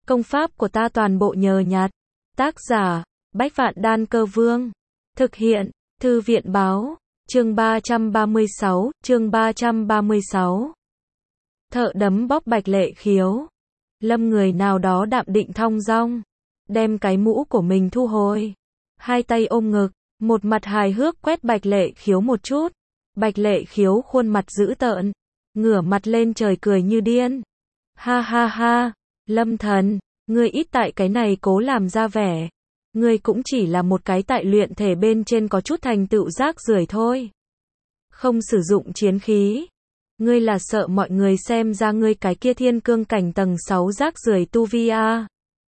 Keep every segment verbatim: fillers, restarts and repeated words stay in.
Công pháp của ta toàn bộ nhờ nhặt. Tác giả, Bách Vạn Đan Cơ Vương. Thực hiện, Thư viện Báo. Chương ba trăm ba mươi sáu, chương ba trăm ba mươi sáu. Thợ đấm bóp Bạch Lệ Khiếu. Lâm người nào đó đạm định thong dong, đem cái mũ của mình thu hồi. Hai tay ôm ngực, một mặt hài hước quét Bạch Lệ Khiếu một chút. Bạch Lệ Khiếu khuôn mặt dữ tợn, ngửa mặt lên trời cười như điên. Ha ha ha, Lâm thần, ngươi ít tại cái này cố làm ra vẻ. Ngươi cũng chỉ là một cái tại luyện thể bên trên có chút thành tựu rác rưởi thôi. Không sử dụng chiến khí. Ngươi là sợ mọi người xem ra ngươi cái kia thiên cương cảnh tầng sáu rác rưởi tu vi à.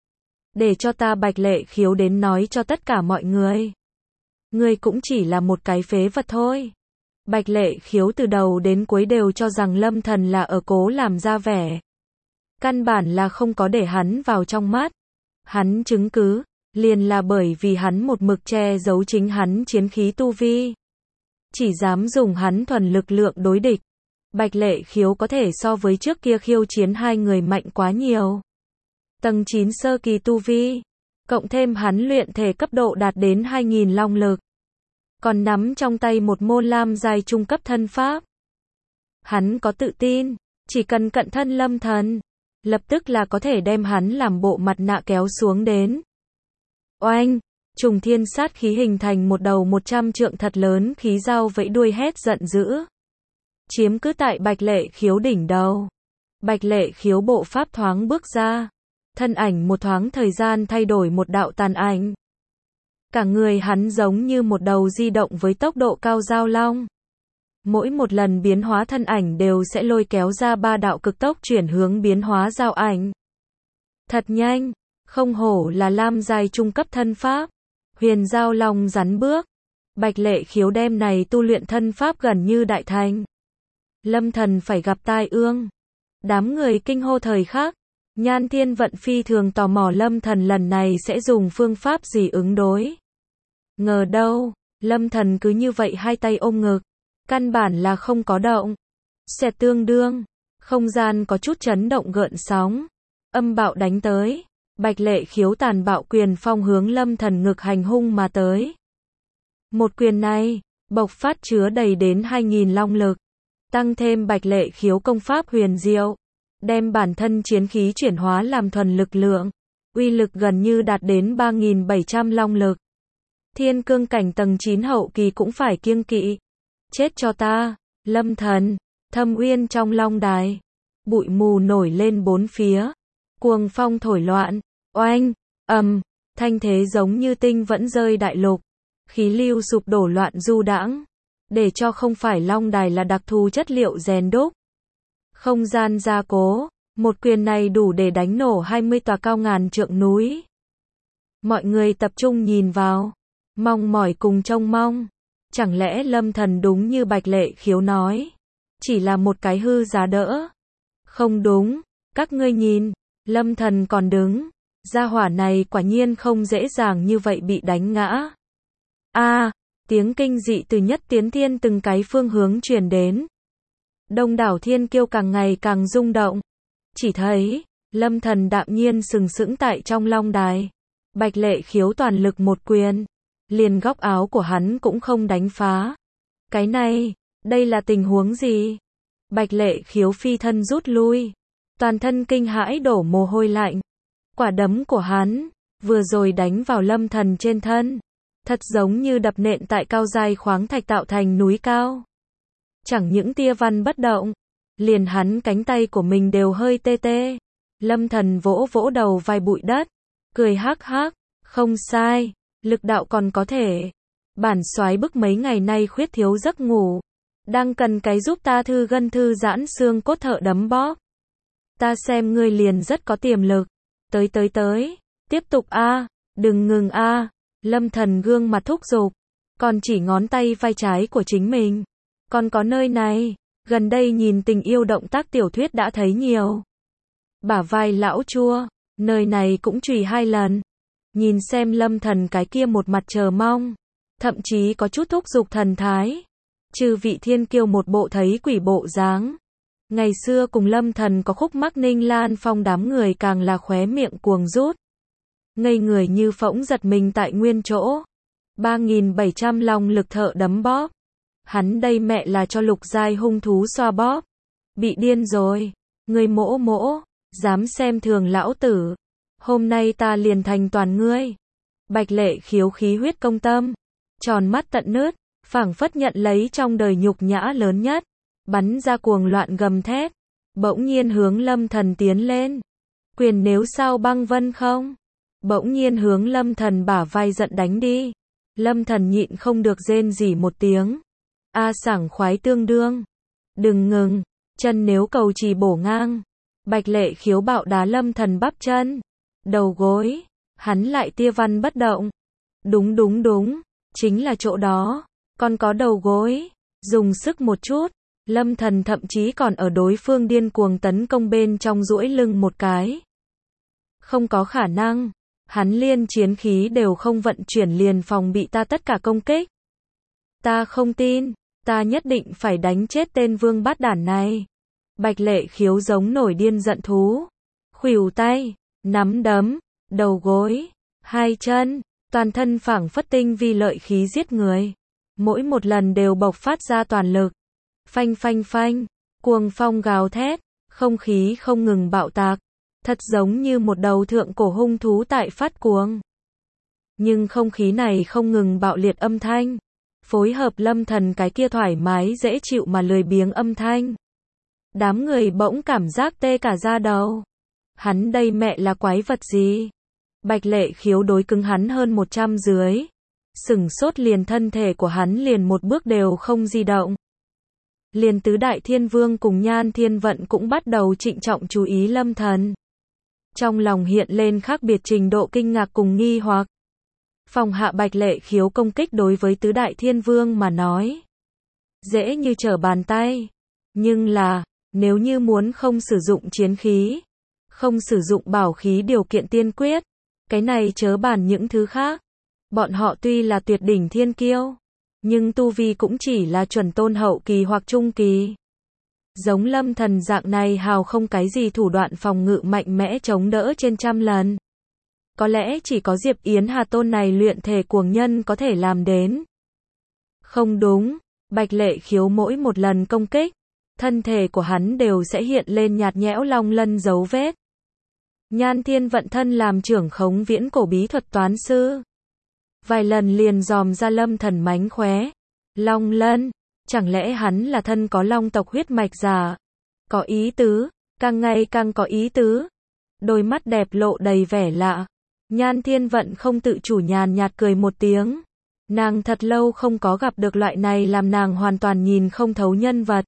Để cho ta Bạch Lệ Khiếu đến nói cho tất cả mọi người. Ngươi cũng chỉ là một cái phế vật thôi. Bạch Lệ Khiếu từ đầu đến cuối đều cho rằng Lâm thần là ở cố làm ra vẻ. Căn bản là không có để hắn vào trong mắt. Hắn chứng cứ, liền là bởi vì hắn một mực che giấu chính hắn chiến khí tu vi. Chỉ dám dùng hắn thuần lực lượng đối địch. Bạch Lệ Khiếu có thể so với trước kia khiêu chiến hai người mạnh quá nhiều. Tầng chín sơ kỳ tu vi, cộng thêm hắn luyện thể cấp độ đạt đến hai nghìn long lực. Còn nắm trong tay một môn lam giai trung cấp thân pháp. Hắn có tự tin, chỉ cần cận thân Lâm thần, lập tức là có thể đem hắn làm bộ mặt nạ kéo xuống đến. Oanh, trùng thiên sát khí hình thành một đầu một trăm trượng thật lớn khí dao vẫy đuôi hét giận dữ. Chiếm cứ tại Bạch Lệ Khiếu đỉnh đầu. Bạch Lệ Khiếu bộ pháp thoáng bước ra. Thân ảnh một thoáng thời gian thay đổi một đạo tàn ảnh. Cả người hắn giống như một đầu di động với tốc độ cao dao long. Mỗi một lần biến hóa thân ảnh đều sẽ lôi kéo ra ba đạo cực tốc chuyển hướng biến hóa dao ảnh. Thật nhanh, không hổ là lam giai trung cấp thân pháp. Huyền dao long rắn bước. Bạch Lệ Khiếu đem này tu luyện thân pháp gần như đại thành. Lâm thần phải gặp tai ương. Đám người kinh hô thời khắc. Nhan Thiên Vận phi thường tò mò Lâm thần lần này sẽ dùng phương pháp gì ứng đối. Ngờ đâu, Lâm thần cứ như vậy hai tay ôm ngực. Căn bản là không có động. Sẽ tương đương. Không gian có chút chấn động gợn sóng. Âm bạo đánh tới. Bạch Lệ Khiếu tàn bạo quyền phong hướng Lâm thần ngực hành hung mà tới. Một quyền này, bộc phát chứa đầy đến hai nghìn long lực. Tăng thêm Bạch Lệ Khiếu công pháp huyền diệu. Đem bản thân chiến khí chuyển hóa làm thuần lực lượng. Uy lực gần như đạt đến ba nghìn bảy trăm long lực. Thiên cương cảnh tầng chín hậu kỳ cũng phải kiêng kỵ. Chết cho ta, Lâm thần. Thâm uyên trong long đài. Bụi mù nổi lên bốn phía. Cuồng phong thổi loạn. Oanh, ầm, thanh thế giống như tinh vẫn rơi đại lục. Khí lưu sụp đổ loạn du đãng. Để cho không phải long đài là đặc thù chất liệu rèn đúc. Không gian gia cố, một quyền này đủ để đánh nổ hai mươi tòa cao ngàn trượng núi. Mọi người tập trung nhìn vào, mong mỏi cùng trông mong. Chẳng lẽ Lâm thần đúng như Bạch Lệ Khiếu nói, chỉ là một cái hư giá đỡ? Không đúng, các ngươi nhìn, Lâm thần còn đứng, gia hỏa này quả nhiên không dễ dàng như vậy bị đánh ngã. A, tiếng kinh dị từ nhất tiến thiên từng cái phương hướng truyền đến. Đông đảo thiên kiêu càng ngày càng rung động. Chỉ thấy, Lâm thần đạm nhiên sừng sững tại trong long đài. Bạch Lệ Khiếu toàn lực một quyền. Liền góc áo của hắn cũng không đánh phá. Cái này, đây là tình huống gì? Bạch Lệ Khiếu phi thân rút lui. Toàn thân kinh hãi đổ mồ hôi lạnh. Quả đấm của hắn, vừa rồi đánh vào Lâm thần trên thân. Thật giống như đập nện tại cao giai khoáng thạch tạo thành núi cao. Chẳng những tia văn bất động, liền hắn cánh tay của mình đều hơi tê tê. Lâm thần vỗ vỗ đầu vai bụi đất, cười hắc hắc, không sai, lực đạo còn có thể. Bản soái bức mấy ngày nay khuyết thiếu giấc ngủ, đang cần cái giúp ta thư gân thư giãn xương cốt thợ đấm bóp. Ta xem ngươi liền rất có tiềm lực. Tới tới tới, tiếp tục a, đừng ngừng a. Lâm thần gương mặt thúc giục, còn chỉ ngón tay vai trái của chính mình. Còn có nơi này, gần đây nhìn tình yêu động tác tiểu thuyết đã thấy nhiều. Bả vai lão chua, nơi này cũng chùy hai lần. Nhìn xem Lâm thần cái kia một mặt chờ mong, thậm chí có chút thúc giục thần thái. Chư vị thiên kiêu một bộ thấy quỷ bộ dáng. Ngày xưa cùng Lâm Thần có khúc mắc Ninh Lan Phong đám người càng là khóe miệng cuồng rút. Ngây người như phỗng giật mình tại nguyên chỗ. ba nghìn bảy trăm long lực thợ đấm bóp. Hắn đây mẹ là cho lục giai hung thú xoa bóp. Bị điên rồi. Ngươi mỗ mỗ, dám xem thường lão tử. Hôm nay ta liền thành toàn ngươi. Bạch Lệ khiếu khí huyết công tâm. Tròn mắt tận nứt, phảng phất nhận lấy trong đời nhục nhã lớn nhất. Bắn ra cuồng loạn gầm thét. Bỗng nhiên hướng Lâm Thần tiến lên. Quyền nếu sao băng vân không? Bỗng nhiên hướng Lâm Thần bả vai giận đánh đi. Lâm Thần nhịn không được rên rỉ một tiếng. A sảng khoái tương đương. Đừng ngừng, chân nếu cầu chỉ bổ ngang. Bạch Lệ khiếu bạo đá Lâm Thần bắp chân. Đầu gối, hắn lại tia văn bất động. Đúng đúng đúng, chính là chỗ đó. Còn có đầu gối, dùng sức một chút. Lâm Thần thậm chí còn ở đối phương điên cuồng tấn công bên trong duỗi lưng một cái. Không có khả năng, hắn liên chiến khí đều không vận chuyển liền phòng bị ta tất cả công kích. Ta không tin, ta nhất định phải đánh chết tên vương bát đản này. Bạch Lệ khiếu giống nổi điên giận thú. Khuỷu tay, nắm đấm, đầu gối, hai chân, toàn thân phảng phất tinh vi lợi khí giết người. Mỗi một lần đều bộc phát ra toàn lực. Phanh phanh phanh, cuồng phong gào thét, không khí không ngừng bạo tạc. Thật giống như một đầu thượng cổ hung thú tại phát cuồng. Nhưng không khí này không ngừng bạo liệt âm thanh. Phối hợp Lâm Thần cái kia thoải mái dễ chịu mà lười biếng âm thanh. Đám người bỗng cảm giác tê cả da đầu. Hắn đây mẹ là quái vật gì? Bạch Lệ khiếu đối cứng hắn hơn một trăm dưới. Sửng sốt liền thân thể của hắn liền một bước đều không di động. Liền tứ đại thiên vương cùng Nhan Thiên Vận cũng bắt đầu trịnh trọng chú ý Lâm Thần. Trong lòng hiện lên khác biệt trình độ kinh ngạc cùng nghi hoặc. Phòng hạ Bạch Lệ khiếu công kích đối với tứ đại thiên vương mà nói. Dễ như trở bàn tay. Nhưng là, nếu như muốn không sử dụng chiến khí, không sử dụng bảo khí điều kiện tiên quyết, cái này chớ bàn những thứ khác. Bọn họ tuy là tuyệt đỉnh thiên kiêu, nhưng tu vi cũng chỉ là chuẩn tôn hậu kỳ hoặc trung kỳ. Giống Lâm Thần dạng này hào không cái gì thủ đoạn phòng ngự mạnh mẽ chống đỡ trên trăm lần. Có lẽ chỉ có Diệp Yến Hà tôn này luyện thể cuồng nhân có thể làm đến. Không đúng, Bạch Lệ khiếu mỗi một lần công kích, thân thể của hắn đều sẽ hiện lên nhạt nhẽo long lân dấu vết. Nhan Thiên Vận thân làm trưởng khống viễn cổ bí thuật toán sư. Vài lần liền dòm ra Lâm Thần mánh khóe. Long lân, chẳng lẽ hắn là thân có long tộc huyết mạch giả? Có ý tứ, càng ngày càng có ý tứ. Đôi mắt đẹp lộ đầy vẻ lạ. Nhan Thiên Vận không tự chủ nhàn nhạt cười một tiếng. Nàng thật lâu không có gặp được loại này làm nàng hoàn toàn nhìn không thấu nhân vật.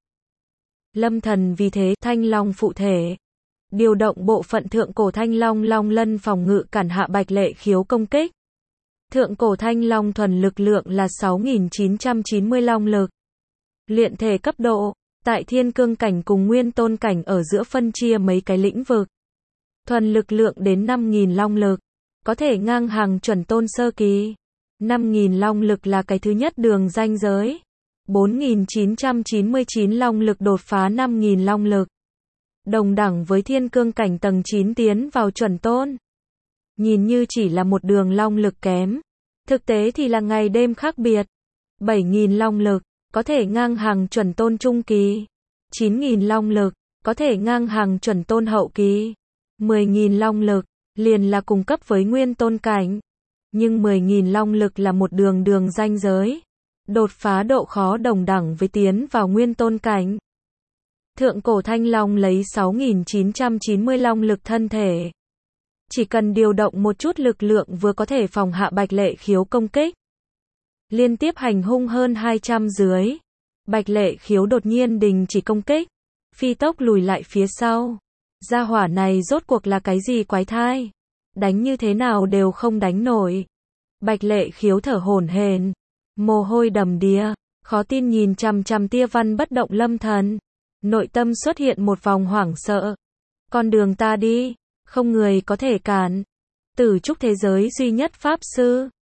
Lâm Thần vì thế thanh long phụ thể. Điều động bộ phận thượng cổ thanh long long lân phòng ngự cản hạ Bạch Lệ khiếu công kích. Thượng cổ thanh long thuần lực lượng là sáu nghìn chín trăm chín mươi long lực. Luyện thể cấp độ, tại thiên cương cảnh cùng nguyên tôn cảnh ở giữa phân chia mấy cái lĩnh vực. Thuần lực lượng đến năm nghìn long lực, có thể ngang hàng chuẩn tôn sơ kỳ. năm nghìn long lực là cái thứ nhất đường ranh giới. bốn nghìn chín trăm chín mươi chín long lực đột phá năm nghìn long lực. Đồng đẳng với thiên cương cảnh tầng chín tiến vào chuẩn tôn. Nhìn như chỉ là một đường long lực kém. Thực tế thì là ngày đêm khác biệt. bảy nghìn long lực, có thể ngang hàng chuẩn tôn trung kỳ. chín nghìn long lực, có thể ngang hàng chuẩn tôn hậu kỳ. mười nghìn long lực, liền là cùng cấp với nguyên tôn cảnh. Nhưng mười nghìn long lực là một đường đường ranh giới. Đột phá độ khó đồng đẳng với tiến vào nguyên tôn cảnh. Thượng cổ thanh long lấy sáu nghìn chín trăm chín mươi long lực thân thể. Chỉ cần điều động một chút lực lượng vừa có thể phòng hạ Bạch Lệ khiếu công kích. Liên tiếp hành hung hơn hai trăm dưới. Bạch Lệ khiếu đột nhiên đình chỉ công kích. Phi tốc lùi lại phía sau. Gia hỏa này rốt cuộc là cái gì quái thai? Đánh như thế nào đều không đánh nổi. Bạch Lệ khiếu thở hổn hển, mồ hôi đầm đìa, khó tin nhìn chằm chằm tia văn bất động Lâm Thần. Nội tâm xuất hiện một vòng hoảng sợ. Con đường ta đi, không người có thể cản. Tử trúc thế giới duy nhất pháp sư.